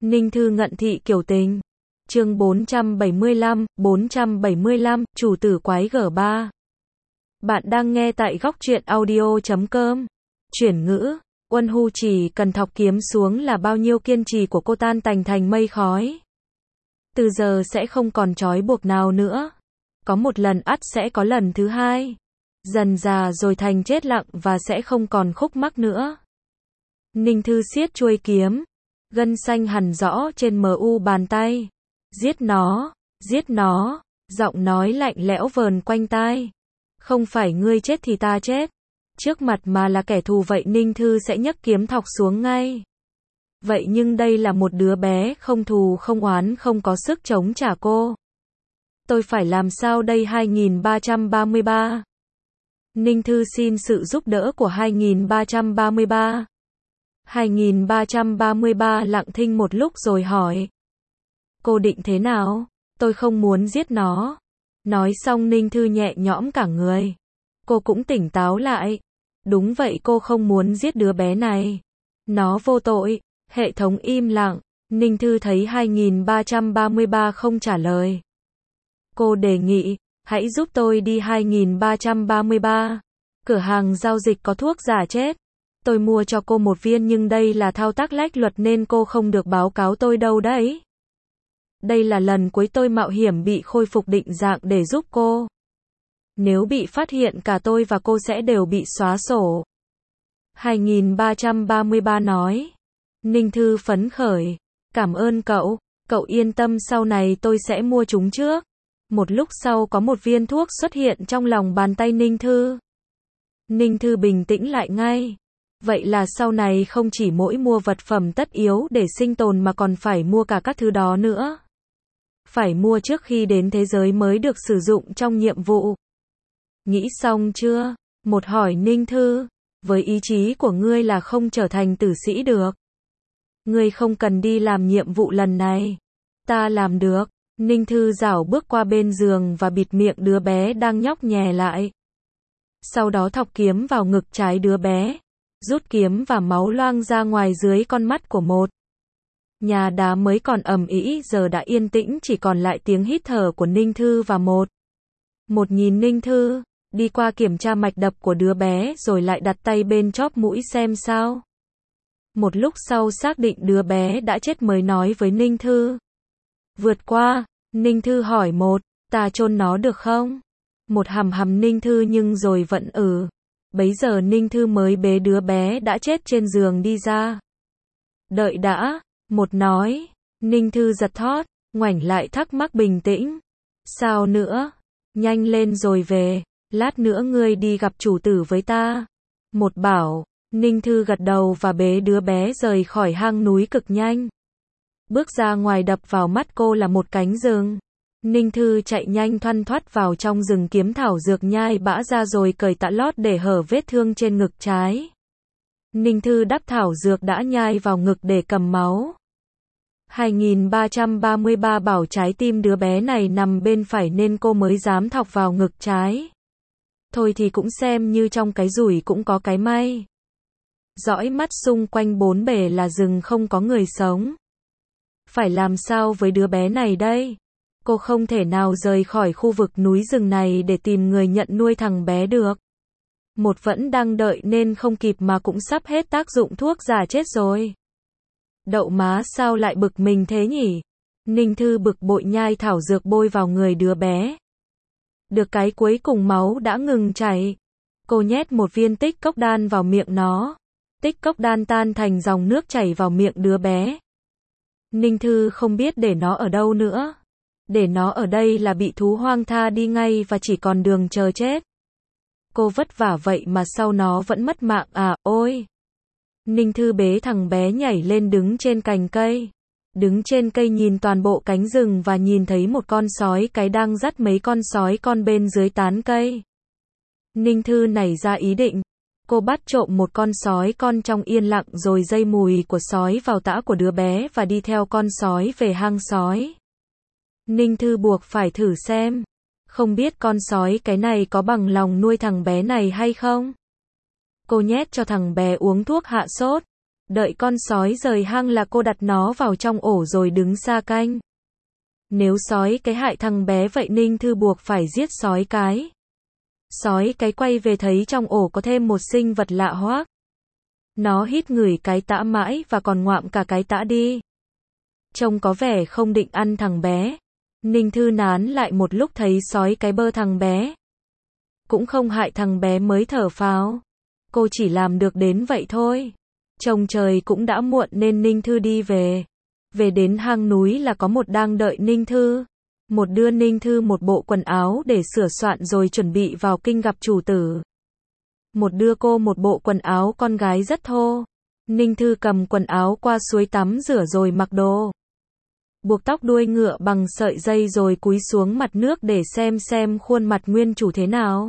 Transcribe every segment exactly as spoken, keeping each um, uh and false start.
Ninh Thư ngận thị kiểu tình. Chương bốn trăm bảy mươi lăm, bốn trăm bảy mươi lăm, chủ tử quái G ba. Bạn đang nghe tại góc truyện audio chấm com. Chuyển ngữ, Uân Hu chỉ cần thọc kiếm xuống là bao nhiêu kiên trì của cô tan tành thành mây khói. Từ giờ sẽ không còn trói buộc nào nữa. Có một lần ắt sẽ có lần thứ hai. Dần già rồi thành chết lặng và sẽ không còn khúc mắc nữa. Ninh Thư siết chuôi kiếm. Gân xanh hằn rõ trên mờ u bàn tay. Giết nó, giết nó, giọng nói lạnh lẽo vờn quanh tai. Không phải ngươi chết thì ta chết. Trước mặt mà là kẻ thù vậy Ninh Thư sẽ nhấc kiếm thọc xuống ngay. Vậy nhưng đây là một đứa bé không thù không oán không có sức chống trả cô. Tôi phải làm sao đây hai nghìn ba trăm ba mươi ba? Ninh Thư xin sự giúp đỡ của hai nghìn ba trăm ba mươi ba. hai nghìn ba trăm ba mươi ba lặng thinh một lúc rồi hỏi. Cô định thế nào? Tôi không muốn giết nó. Nói xong Ninh Thư nhẹ nhõm cả người. Cô cũng tỉnh táo lại. Đúng vậy cô không muốn giết đứa bé này. Nó vô tội. Hệ thống im lặng. Ninh Thư thấy hai nghìn ba trăm ba mươi ba không trả lời. Cô đề nghị, hãy giúp tôi đi hai nghìn ba trăm ba mươi ba. Cửa hàng giao dịch có thuốc giả chết. Tôi mua cho cô một viên nhưng đây là thao tác lách luật nên cô không được báo cáo tôi đâu đấy. Đây là lần cuối tôi mạo hiểm bị khôi phục định dạng để giúp cô. Nếu bị phát hiện cả tôi và cô sẽ đều bị xóa sổ. hai nghìn ba trăm ba mươi ba nói. Ninh Thư phấn khởi. Cảm ơn cậu. Cậu yên tâm sau này tôi sẽ mua chúng trước. Một lúc sau có một viên thuốc xuất hiện trong lòng bàn tay Ninh Thư. Ninh Thư bình tĩnh lại ngay. Vậy là sau này không chỉ mỗi mua vật phẩm tất yếu để sinh tồn mà còn phải mua cả các thứ đó nữa. Phải mua trước khi đến thế giới mới được sử dụng trong nhiệm vụ. Nghĩ xong chưa? Một hỏi Ninh Thư. Với ý chí của ngươi là không trở thành tử sĩ được. Ngươi không cần đi làm nhiệm vụ lần này. Ta làm được. Ninh Thư rảo bước qua bên giường và bịt miệng đứa bé đang nhóc nhè lại. Sau đó thọc kiếm vào ngực trái đứa bé. Rút kiếm và máu loang ra ngoài dưới con mắt của một. Nhà đá mới còn ầm ĩ giờ đã yên tĩnh chỉ còn lại tiếng hít thở của Ninh Thư và một. Một nhìn Ninh Thư, đi qua kiểm tra mạch đập của đứa bé rồi lại đặt tay bên chóp mũi xem sao. Một lúc sau xác định đứa bé đã chết mới nói với Ninh Thư. Vượt qua, Ninh Thư hỏi một, ta chôn nó được không? Một hầm hầm Ninh Thư nhưng rồi vẫn ừ. Bấy giờ Ninh Thư mới bế đứa bé đã chết trên giường đi ra. Đợi đã, một nói. Ninh Thư giật thót, ngoảnh lại thắc mắc bình tĩnh. Sao nữa? Nhanh lên rồi về, lát nữa ngươi đi gặp chủ tử với ta. Một bảo, Ninh Thư gật đầu và bế đứa bé rời khỏi hang núi cực nhanh. Bước ra ngoài đập vào mắt cô là một cánh rừng. Ninh Thư chạy nhanh thoăn thoắt vào trong rừng kiếm thảo dược nhai bã ra rồi cởi tạ lót để hở vết thương trên ngực trái. Ninh Thư đắp thảo dược đã nhai vào ngực để cầm máu. hai nghìn ba trăm ba mươi ba bảo trái tim đứa bé này nằm bên phải nên cô mới dám thọc vào ngực trái. Thôi thì cũng xem như trong cái rủi cũng có cái may. Dõi mắt xung quanh bốn bề là rừng không có người sống. Phải làm sao với đứa bé này đây? Cô không thể nào rời khỏi khu vực núi rừng này để tìm người nhận nuôi thằng bé được. Một vẫn đang đợi nên không kịp mà cũng sắp hết tác dụng thuốc giả chết rồi. Đậu má sao lại bực mình thế nhỉ? Ninh Thư bực bội nhai thảo dược bôi vào người đứa bé. Được cái cuối cùng máu đã ngừng chảy. Cô nhét một viên tích cốc đan vào miệng nó. Tích cốc đan tan thành dòng nước chảy vào miệng đứa bé. Ninh Thư không biết để nó ở đâu nữa. Để nó ở đây là bị thú hoang tha đi ngay và chỉ còn đường chờ chết. Cô vất vả vậy mà sau nó vẫn mất mạng à, ôi. Ninh Thư bế thằng bé nhảy lên đứng trên cành cây. Đứng trên cây nhìn toàn bộ cánh rừng và nhìn thấy một con sói cái đang dắt mấy con sói con bên dưới tán cây. Ninh Thư nảy ra ý định. Cô bắt trộm một con sói con trong yên lặng rồi dây mùi của sói vào tã của đứa bé và đi theo con sói về hang sói. Ninh Thư buộc phải thử xem. Không biết con sói cái này có bằng lòng nuôi thằng bé này hay không? Cô nhét cho thằng bé uống thuốc hạ sốt. Đợi con sói rời hang là cô đặt nó vào trong ổ rồi đứng xa canh. Nếu sói cái hại thằng bé vậy Ninh Thư buộc phải giết sói cái. Sói cái quay về thấy trong ổ có thêm một sinh vật lạ hoắc. Nó hít ngửi cái tã mãi và còn ngoạm cả cái tã đi. Trông có vẻ không định ăn thằng bé. Ninh Thư nán lại một lúc thấy sói cái bơ thằng bé. Cũng không hại thằng bé mới thở phào. Cô chỉ làm được đến vậy thôi. Trông trời cũng đã muộn nên Ninh Thư đi về. Về đến hang núi là có một đang đợi Ninh Thư. Một đưa Ninh Thư một bộ quần áo để sửa soạn rồi chuẩn bị vào kinh gặp chủ tử. Một đưa cô một bộ quần áo con gái rất thô. Ninh Thư cầm quần áo qua suối tắm rửa rồi mặc đồ. Buộc tóc đuôi ngựa bằng sợi dây rồi cúi xuống mặt nước để xem xem khuôn mặt nguyên chủ thế nào.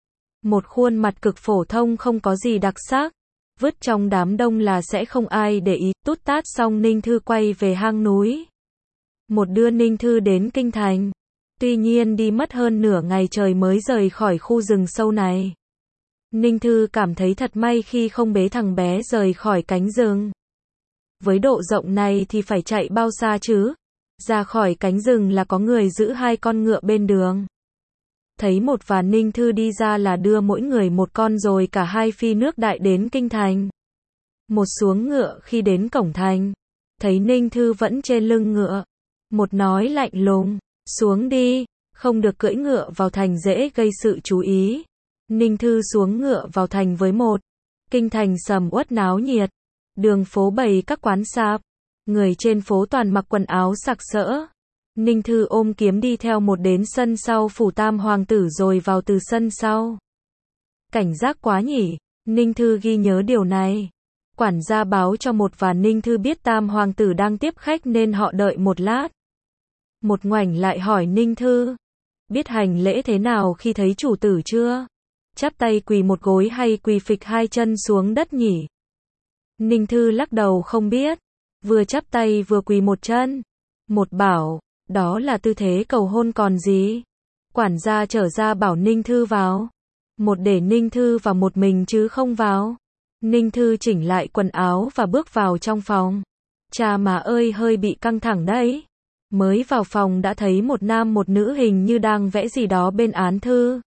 Một khuôn mặt cực phổ thông không có gì đặc sắc. Vứt trong đám đông là sẽ không ai để ý. Tút tát xong Ninh Thư quay về hang núi. Một đưa Ninh Thư đến kinh thành. Tuy nhiên đi mất hơn nửa ngày trời mới rời khỏi khu rừng sâu này. Ninh Thư cảm thấy thật may khi không bế thằng bé rời khỏi cánh rừng. Với độ rộng này thì phải chạy bao xa chứ? Ra khỏi cánh rừng là có người giữ hai con ngựa bên đường. Thấy một và Ninh Thư đi ra là đưa mỗi người một con rồi cả hai phi nước đại đến kinh thành. Một xuống ngựa khi đến cổng thành. Thấy Ninh Thư vẫn trên lưng ngựa. Một nói lạnh lùng, xuống đi, không được cưỡi ngựa vào thành dễ gây sự chú ý. Ninh Thư xuống ngựa vào thành với một. Kinh thành sầm uất náo nhiệt. Đường phố bày các quán sạp. Người trên phố toàn mặc quần áo sặc sỡ. Ninh Thư ôm kiếm đi theo một đến sân sau phủ Tam Hoàng tử rồi vào từ sân sau. Cảnh giác quá nhỉ, Ninh Thư ghi nhớ điều này. Quản gia báo cho một và Ninh Thư biết Tam Hoàng tử đang tiếp khách nên họ đợi một lát. Một ngoảnh lại hỏi Ninh Thư, biết hành lễ thế nào khi thấy chủ tử chưa? Chắp tay quỳ một gối hay quỳ phịch hai chân xuống đất nhỉ? Ninh Thư lắc đầu không biết, vừa chắp tay vừa quỳ một chân. Một bảo, đó là tư thế cầu hôn còn gì? Quản gia trở ra bảo Ninh Thư vào. Một để Ninh Thư vào một mình chứ không vào. Ninh Thư chỉnh lại quần áo và bước vào trong phòng. Cha má ơi hơi bị căng thẳng đấy. Mới vào phòng đã thấy một nam một nữ hình như đang vẽ gì đó bên án thư.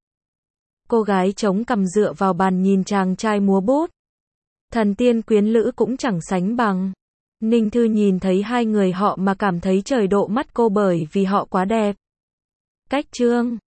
Cô gái chống cằm dựa vào bàn nhìn chàng trai múa bút. Thần tiên quyến lữ cũng chẳng sánh bằng. Ninh Thư nhìn thấy hai người họ mà cảm thấy trời độ mắt cô bởi vì họ quá đẹp. Cách chương